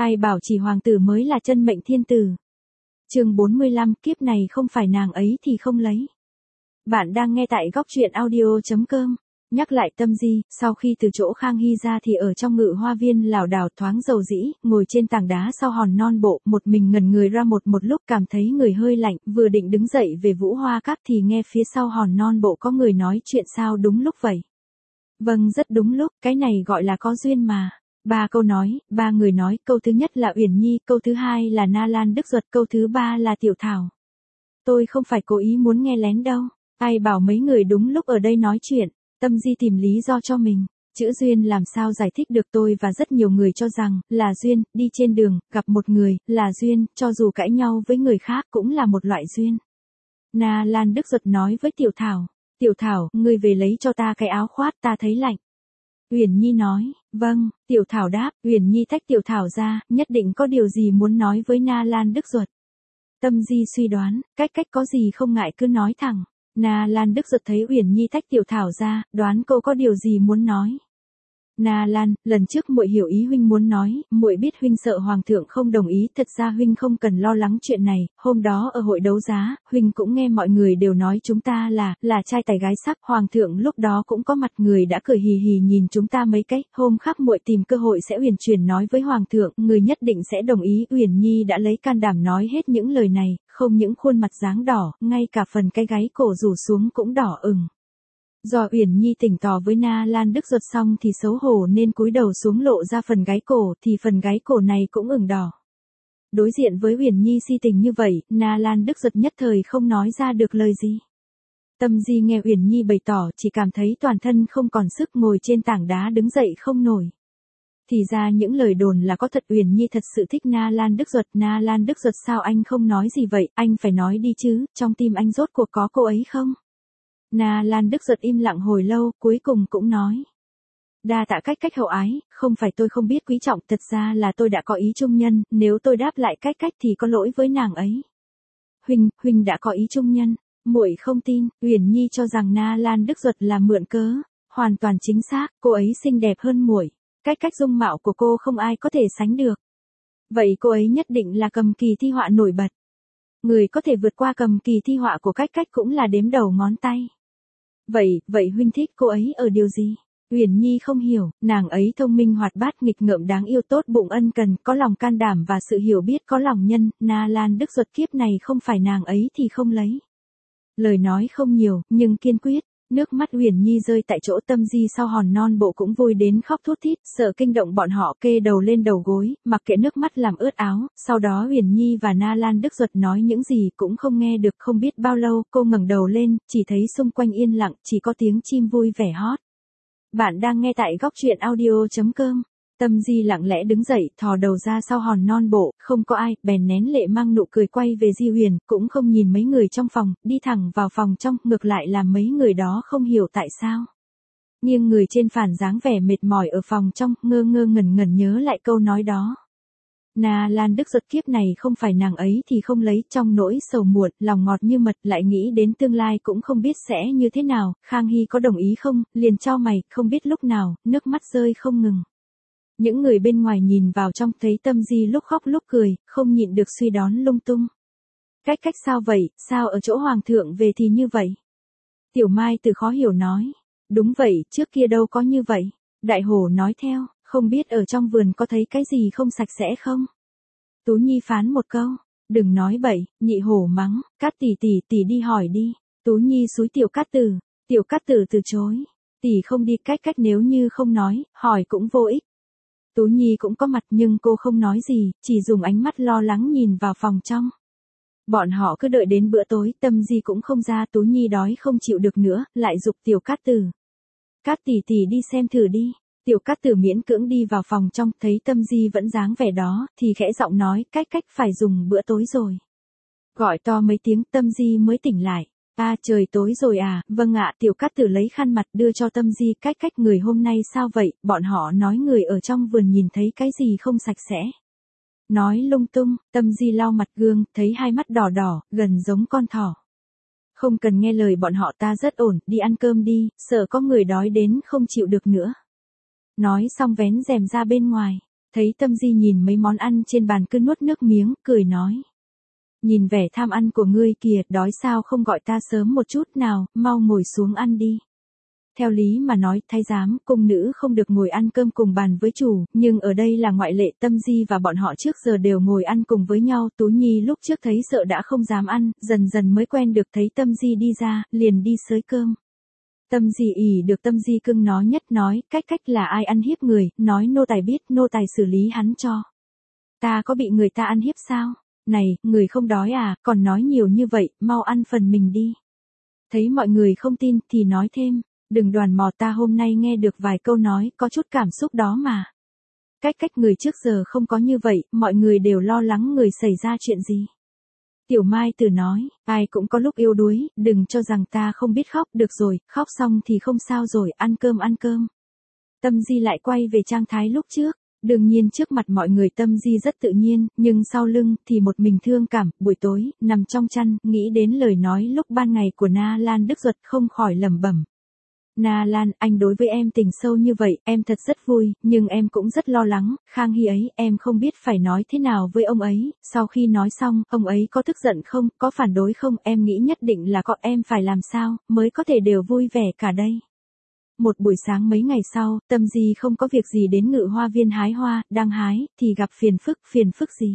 Ai bảo chỉ hoàng tử mới là chân mệnh thiên tử. Chương 45, kiếp này không phải nàng ấy thì không lấy. Bạn đang nghe tại góc truyện audio.com. Nhắc lại Tâm Di, sau khi từ chỗ Khang Hy ra thì ở trong Ngự Hoa Viên lảo đảo thoáng dầu dĩ, ngồi trên tảng đá sau hòn non bộ, một mình ngẩn người ra một lúc cảm thấy người hơi lạnh, vừa định đứng dậy về Vũ Hoa Các thì nghe phía sau hòn non bộ có người nói chuyện sao đúng lúc vậy. Vâng, rất đúng lúc, cái này gọi là có duyên mà. Ba người nói, câu thứ nhất là Uyển Nhi, câu thứ hai là Na Lan Đức Duật, câu thứ ba là Tiểu Thảo. Tôi không phải cố ý muốn nghe lén đâu, ai bảo mấy người đúng lúc ở đây nói chuyện. Tâm Di tìm lý do cho mình, chữ duyên làm sao giải thích được, tôi và rất nhiều người cho rằng, là duyên, đi trên đường, gặp một người, là duyên, cho dù cãi nhau với người khác cũng là một loại duyên. Na Lan Đức Duật nói với Tiểu Thảo, ngươi về lấy cho ta cái áo khoác, ta thấy lạnh. Uyển Nhi nói, vâng, Tiểu Thảo đáp, Uyển Nhi tách Tiểu Thảo ra, nhất định có điều gì muốn nói với Na Lan Đức Duật. Tâm Di suy đoán, cách có gì không ngại cứ nói thẳng. Na Lan Đức Duật thấy Uyển Nhi tách Tiểu Thảo ra, đoán cô có điều gì muốn nói. Na Lan, lần trước muội hiểu ý huynh muốn nói, muội biết huynh sợ hoàng thượng không đồng ý, thật ra huynh không cần lo lắng chuyện này, hôm đó ở hội đấu giá, huynh cũng nghe mọi người đều nói chúng ta là trai tài gái sắc, hoàng thượng lúc đó cũng có mặt, người đã cười hì hì nhìn chúng ta mấy cái, hôm khác muội tìm cơ hội sẽ uyển chuyển nói với hoàng thượng, người nhất định sẽ đồng ý. Uyển Nhi đã lấy can đảm nói hết những lời này, không những khuôn mặt dáng đỏ, ngay cả phần cái gáy cổ rủ xuống cũng đỏ ửng. Do Uyển Nhi tỉnh tỏ với Na Lan Đức Duật xong thì xấu hổ nên cúi đầu xuống lộ ra phần gáy cổ, thì phần gáy cổ này cũng ửng đỏ. Đối diện với Uyển Nhi si tình như vậy, Na Lan Đức Duật nhất thời không nói ra được lời gì. Tâm Di nghe Uyển Nhi bày tỏ chỉ cảm thấy toàn thân không còn sức, ngồi trên tảng đá đứng dậy không nổi. Thì ra những lời đồn là có thật, Uyển Nhi thật sự thích Na Lan Đức Duật. Na Lan Đức Duật sao anh không nói gì vậy, anh phải nói đi chứ, trong tim anh rốt cuộc có cô ấy không? Na Lan Đức Duật im lặng hồi lâu, cuối cùng cũng nói. Đa tạ cách hậu ái, không phải tôi không biết quý trọng, thật ra là tôi đã có ý trung nhân, nếu tôi đáp lại cách thì có lỗi với nàng ấy. Huynh đã có ý trung nhân, muội không tin. Uyển Nhi cho rằng Na Lan Đức Duật là mượn cớ, hoàn toàn chính xác, cô ấy xinh đẹp hơn muội, cách dung mạo của cô không ai có thể sánh được. Vậy cô ấy nhất định là cầm kỳ thi họa nổi bật. Người có thể vượt qua cầm kỳ thi họa của cách cũng là đếm đầu ngón tay. Vậy huynh thích cô ấy ở điều gì? Uyển Nhi không hiểu, nàng ấy thông minh hoạt bát, nghịch ngợm, đáng yêu, tốt bụng, ân cần, có lòng can đảm và sự hiểu biết, có lòng nhân. Na Lan Đức Duật kiếp này không phải nàng ấy thì không lấy. Lời nói không nhiều, nhưng kiên quyết. Nước mắt Uyển Nhi rơi tại chỗ. Tâm Di sau hòn non bộ cũng vui đến khóc thút thít, sợ kinh động bọn họ, kê đầu lên đầu gối, mặc kệ nước mắt làm ướt áo. Sau đó Uyển Nhi và Na Lan Đức Duật nói những gì cũng không nghe được. Không biết bao lâu, cô ngẩng đầu lên, chỉ thấy xung quanh yên lặng, chỉ có tiếng chim vui vẻ hót. Bạn đang nghe tại góc truyện audio.com. Tâm Di lặng lẽ đứng dậy, thò đầu ra sau hòn non bộ, không có ai, bèn nén lệ mang nụ cười quay về Di Huyền, cũng không nhìn mấy người trong phòng, đi thẳng vào phòng trong, ngược lại làm mấy người đó không hiểu tại sao. Nhưng người trên phản dáng vẻ mệt mỏi ở phòng trong, ngơ ngẩn nhớ lại câu nói đó. Na Lan Đức Duật kiếp này không phải nàng ấy thì không lấy, trong nỗi sầu muộn, lòng ngọt như mật, lại nghĩ đến tương lai cũng không biết sẽ như thế nào, Khang Hy có đồng ý không, liền chau mày, không biết lúc nào, nước mắt rơi không ngừng. Những người bên ngoài nhìn vào trong thấy Tâm Di lúc khóc lúc cười, không nhịn được suy đoán lung tung. Cách sao vậy, sao ở chỗ hoàng thượng về thì như vậy? Tiểu Mai Từ khó hiểu nói. Đúng vậy, trước kia đâu có như vậy. Đại Hổ nói theo, không biết ở trong vườn có thấy cái gì không sạch sẽ không? Tú Nhi phán một câu, đừng nói bậy. Nhị Hổ mắng, Cát tỷ đi hỏi đi. Tú Nhi xúi Tiểu Cát Tử, Tiểu Cát Tử từ chối. Tỷ không đi. Cách nếu như không nói, hỏi cũng vô ích. Tú Nhi cũng có mặt nhưng cô không nói gì, chỉ dùng ánh mắt lo lắng nhìn vào phòng trong. Bọn họ cứ đợi đến bữa tối, Tâm Di cũng không ra. Tú Nhi đói không chịu được nữa, lại giục Tiểu Cát Tử. Cát tỷ đi xem thử đi. Tiểu Cát Tử miễn cưỡng đi vào phòng trong, thấy Tâm Di vẫn dáng vẻ đó, thì khẽ giọng nói, cách phải dùng bữa tối rồi. Gọi to mấy tiếng, Tâm Di mới tỉnh lại. Trời tối rồi à, vâng ạ. Tiểu Cát Tử lấy khăn mặt đưa cho Tâm Di, cách người hôm nay sao vậy, bọn họ nói người ở trong vườn nhìn thấy cái gì không sạch sẽ. Nói lung tung. Tâm Di lau mặt gương, thấy hai mắt đỏ, gần giống con thỏ. Không cần nghe lời bọn họ, ta rất ổn, đi ăn cơm đi, sợ có người đói đến không chịu được nữa. Nói xong vén rèm ra bên ngoài. Thấy Tâm Di nhìn mấy món ăn trên bàn cứ nuốt nước miếng, cười nói. Nhìn vẻ tham ăn của ngươi kìa, đói sao không gọi ta sớm một chút nào, mau ngồi xuống ăn đi. Theo lý mà nói, thái giám, cung nữ không được ngồi ăn cơm cùng bàn với chủ, nhưng ở đây là ngoại lệ. Tâm Di và bọn họ trước giờ đều ngồi ăn cùng với nhau. Tú Nhi lúc trước thấy sợ đã không dám ăn, dần dần mới quen được. Thấy Tâm Di đi ra, liền đi xới cơm. Tâm Di ỉ được Tâm Di cưng nó nhất nói, cách là ai ăn hiếp người, nói nô tài biết, nô tài xử lý hắn cho. Ta có bị người ta ăn hiếp sao? Này, người không đói à, còn nói nhiều như vậy, mau ăn phần mình đi. Thấy mọi người không tin, thì nói thêm, đừng đoàn mò, ta hôm nay nghe được vài câu nói, có chút cảm xúc đó mà. Cách người trước giờ không có như vậy, mọi người đều lo lắng người xảy ra chuyện gì. Tiểu Mai Tử nói, ai cũng có lúc yếu đuối, đừng cho rằng ta không biết khóc, được rồi, khóc xong thì không sao rồi, ăn cơm. Tâm Di lại quay về trang thái lúc trước. Đương nhiên trước mặt mọi người Tâm Di rất tự nhiên, nhưng sau lưng thì một mình thương cảm. Buổi tối, nằm trong chăn, nghĩ đến lời nói lúc ban ngày của Na Lan Đức Duật, không khỏi lẩm bẩm. Na Lan, anh đối với em tình sâu như vậy, em thật rất vui, nhưng em cũng rất lo lắng. Khang Hy ấy, em không biết phải nói thế nào với ông ấy. Sau khi nói xong, ông ấy có tức giận không, có phản đối không, em nghĩ nhất định là có. Em phải làm sao mới có thể đều vui vẻ cả đây. Một buổi sáng mấy ngày sau, Tâm Di không có việc gì đến Ngự Hoa Viên hái hoa, đang hái, thì gặp phiền phức gì.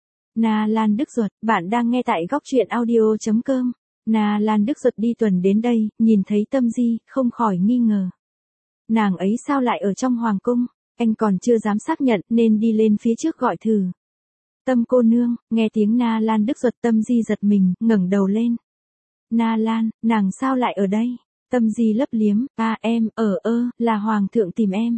Na Lan Đức Duật, bạn đang nghe tại góc truyện audio.com. Na Lan Đức Duật đi tuần đến đây, nhìn thấy Tâm Di, không khỏi nghi ngờ. Nàng ấy sao lại ở trong hoàng cung, anh còn chưa dám xác nhận nên đi lên phía trước gọi thử. Tâm cô nương, nghe tiếng Na Lan Đức Duật, Tâm Di giật mình, ngẩng đầu lên. Na Lan, nàng sao lại ở đây? Tâm Di lấp liếm, em, là hoàng thượng tìm em.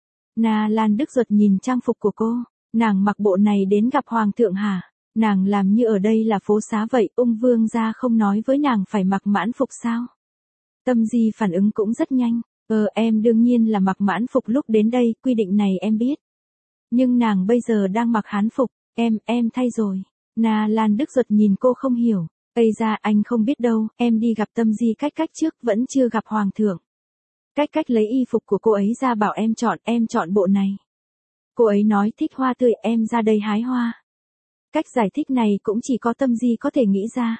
Na Lan Đức Duật nhìn trang phục của cô, nàng mặc bộ này đến gặp hoàng thượng hả? Nàng làm như ở đây là phố xá vậy, Ung Vương gia không nói với nàng phải mặc mãn phục sao? Tâm Di phản ứng cũng rất nhanh, em đương nhiên là mặc mãn phục lúc đến đây, quy định này em biết. Nhưng nàng bây giờ đang mặc hán phục, em thay rồi. Na Lan Đức Duật nhìn cô không hiểu. Ây ra, anh không biết đâu, em đi gặp Tâm Di cách trước, vẫn chưa gặp hoàng thượng. Cách lấy y phục của cô ấy ra bảo em chọn bộ này. Cô ấy nói thích hoa tươi, em ra đây hái hoa. Cách giải thích này cũng chỉ có Tâm Di có thể nghĩ ra.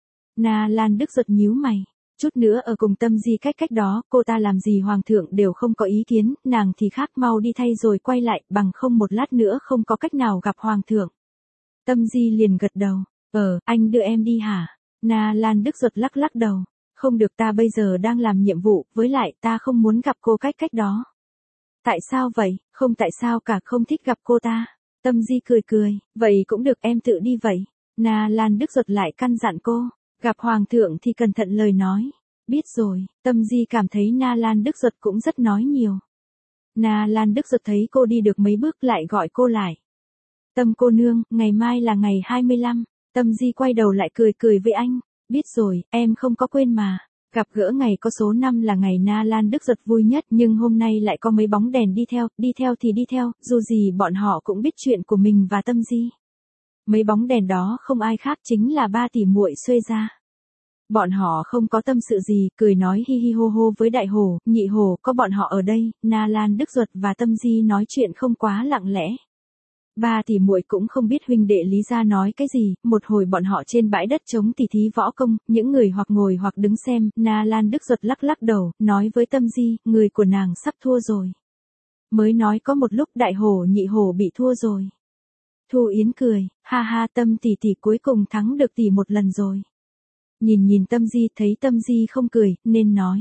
Na Lan Đức Duật nhíu mày. Chút nữa ở cùng Tâm Di cách đó, cô ta làm gì hoàng thượng đều không có ý kiến, nàng thì khác, mau đi thay rồi quay lại, bằng không một lát nữa không có cách nào gặp hoàng thượng. Tâm Di liền gật đầu. Anh đưa em đi hả? Na Lan Đức Duật lắc đầu. Không được, ta bây giờ đang làm nhiệm vụ, với lại ta không muốn gặp cô cách đó. Tại sao vậy? Không tại sao cả, không thích gặp cô ta. Tâm Di cười, vậy cũng được, em tự đi vậy. Na Lan Đức Duật lại căn dặn cô, gặp hoàng thượng thì cẩn thận lời nói. Biết rồi, Tâm Di cảm thấy Na Lan Đức Duật cũng rất nói nhiều. Na Lan Đức Duật thấy cô đi được mấy bước lại gọi cô lại. Tâm cô nương, ngày mai là ngày 25. Tâm Di quay đầu lại cười với anh. Biết rồi, em không có quên mà. Gặp gỡ ngày có số 5 là ngày Na Lan Đức Duật vui nhất, nhưng hôm nay lại có mấy bóng đèn đi theo thì đi theo, dù gì bọn họ cũng biết chuyện của mình và Tâm Di. Mấy bóng đèn đó không ai khác chính là ba tỷ muội Xuê gia. Bọn họ không có tâm sự gì, cười nói hi hi hô hô với đại hổ, nhị hổ, có bọn họ ở đây, Na Lan Đức Duật và Tâm Di nói chuyện không quá lặng lẽ. Ba tỷ muội cũng không biết huynh đệ Lý gia nói cái gì, một hồi bọn họ trên bãi đất trống tỉ thí võ công, những người hoặc ngồi hoặc đứng xem, Na Lan Đức Duật lắc đầu, nói với Tâm Di, người của nàng sắp thua rồi. Mới nói có một lúc đại hổ nhị hổ bị thua rồi. Thu Yến cười, ha Tâm tỷ tỷ cuối cùng thắng được tỷ một lần rồi. Nhìn Tâm Di, thấy Tâm Di không cười, nên nói.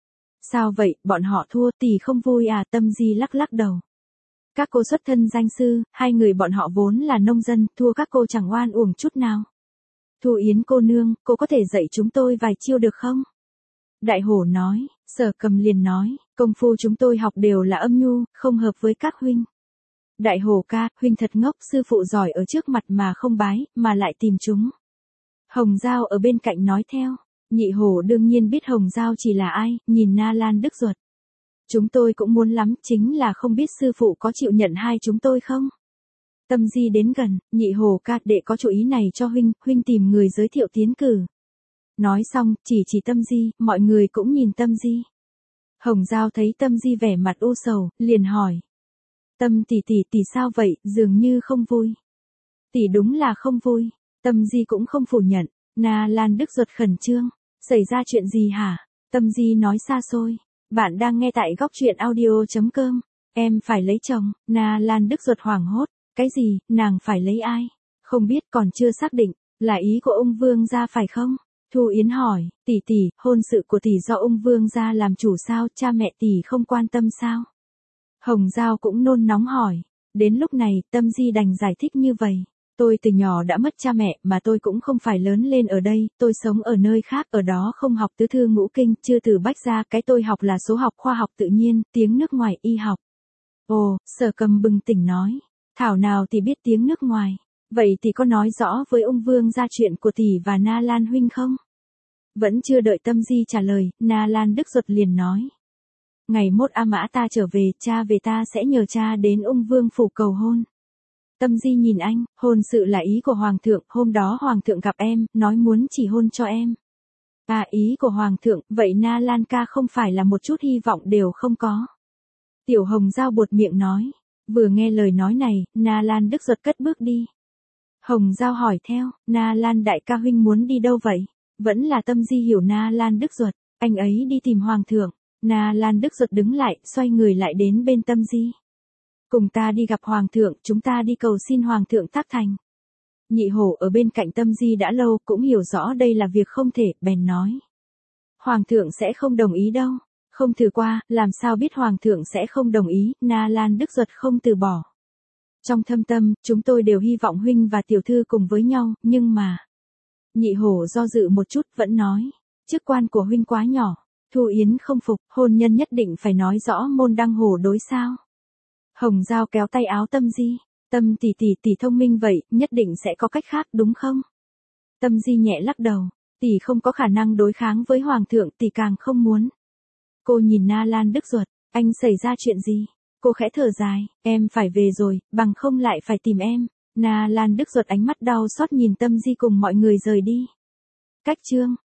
Sao vậy, bọn họ thua, tỷ không vui à? Tâm Di lắc đầu. Các cô xuất thân danh sư, hai người bọn họ vốn là nông dân, thua các cô chẳng oan uổng chút nào. Thu Yến cô nương, cô có thể dạy chúng tôi vài chiêu được không? Đại hổ nói, Sở Cầm liền nói, công phu chúng tôi học đều là âm nhu, không hợp với các huynh. Đại hổ ca, huynh thật ngốc, sư phụ giỏi ở trước mặt mà không bái, mà lại tìm chúng. Hồng Giao ở bên cạnh nói theo, nhị hổ đương nhiên biết Hồng Giao chỉ là ai, nhìn Na Lan Đức Duật. Chúng tôi cũng muốn lắm, chính là không biết sư phụ có chịu nhận hai chúng tôi không? Tâm Di đến gần, nhị hổ ca, đệ có chủ ý này cho huynh tìm người giới thiệu tiến cử. Nói xong, chỉ Tâm Di, mọi người cũng nhìn Tâm Di. Hồng Giao thấy Tâm Di vẻ mặt u sầu, liền hỏi. Tâm tỷ sao vậy, dường như không vui. Tỷ đúng là không vui. Tâm Di cũng không phủ nhận. Na Lan Đức Duật khẩn trương. Xảy ra chuyện gì hả? Tâm Di nói xa xôi. Bạn đang nghe tại góc truyện audio.com. Em phải lấy chồng. Na Lan Đức Duật hoảng hốt. Cái gì, nàng phải lấy ai? Không biết, còn chưa xác định. Là ý của ông Vương gia phải không? Thu Yến hỏi, tỷ, hôn sự của tỷ do ông Vương gia làm chủ sao, cha mẹ tỷ không quan tâm sao? Hồng Giao cũng nôn nóng hỏi. Đến lúc này, Tâm Di đành giải thích như vậy. Tôi từ nhỏ đã mất cha mẹ, mà tôi cũng không phải lớn lên ở đây, tôi sống ở nơi khác, ở đó không học tứ thư ngũ kinh, chưa từ bách gia, cái tôi học là số học, khoa học tự nhiên, tiếng nước ngoài, y học. Ồ, Sở Cầm bừng tỉnh nói, thảo nào tỷ biết tiếng nước ngoài, vậy tỷ có nói rõ với ông Vương gia chuyện của tỷ và Na Lan huynh không? Vẫn chưa đợi Tâm Di trả lời, Na Lan Đức Duật liền nói. Ngày mốt A Mã ta trở về, cha về ta sẽ nhờ cha đến ung vương phủ cầu hôn. Tâm Di nhìn anh, hôn sự là ý của Hoàng thượng, hôm đó Hoàng thượng gặp em, nói muốn chỉ hôn cho em. À, ý của Hoàng thượng, vậy Na Lan ca không phải là một chút hy vọng đều không có. Tiểu Hồng Giao buột miệng nói. Vừa nghe lời nói này, Na Lan Đức Duật cất bước đi. Hồng Giao hỏi theo, Na Lan đại ca huynh muốn đi đâu vậy? Vẫn là Tâm Di hiểu Na Lan Đức Duật, anh ấy đi tìm Hoàng thượng. Na Lan Đức Duật đứng lại, xoay người lại đến bên Tâm Di. Cùng ta đi gặp Hoàng thượng, chúng ta đi cầu xin Hoàng thượng tác thành. Nhị hổ ở bên cạnh Tâm Di đã lâu, cũng hiểu rõ đây là việc không thể, bèn nói. Hoàng thượng sẽ không đồng ý đâu. Không thử qua, làm sao biết Hoàng thượng sẽ không đồng ý, Na Lan Đức Duật không từ bỏ. Trong thâm tâm, chúng tôi đều hy vọng huynh và tiểu thư cùng với nhau, nhưng mà... Nhị hổ do dự một chút, vẫn nói. Chức quan của huynh quá nhỏ. Thu Yến không phục, hôn nhân nhất định phải nói rõ môn đăng hộ đối sao. Hồng Giao kéo tay áo Tâm Di. Tâm tỷ thông minh vậy, nhất định sẽ có cách khác đúng không? Tâm Di nhẹ lắc đầu. Tỷ không có khả năng đối kháng với Hoàng thượng, tỷ càng không muốn. Cô nhìn Na Lan Đức Duật, anh xảy ra chuyện gì? Cô khẽ thở dài, em phải về rồi, bằng không lại phải tìm em. Na Lan Đức Duật ánh mắt đau xót nhìn Tâm Di cùng mọi người rời đi. Cách chương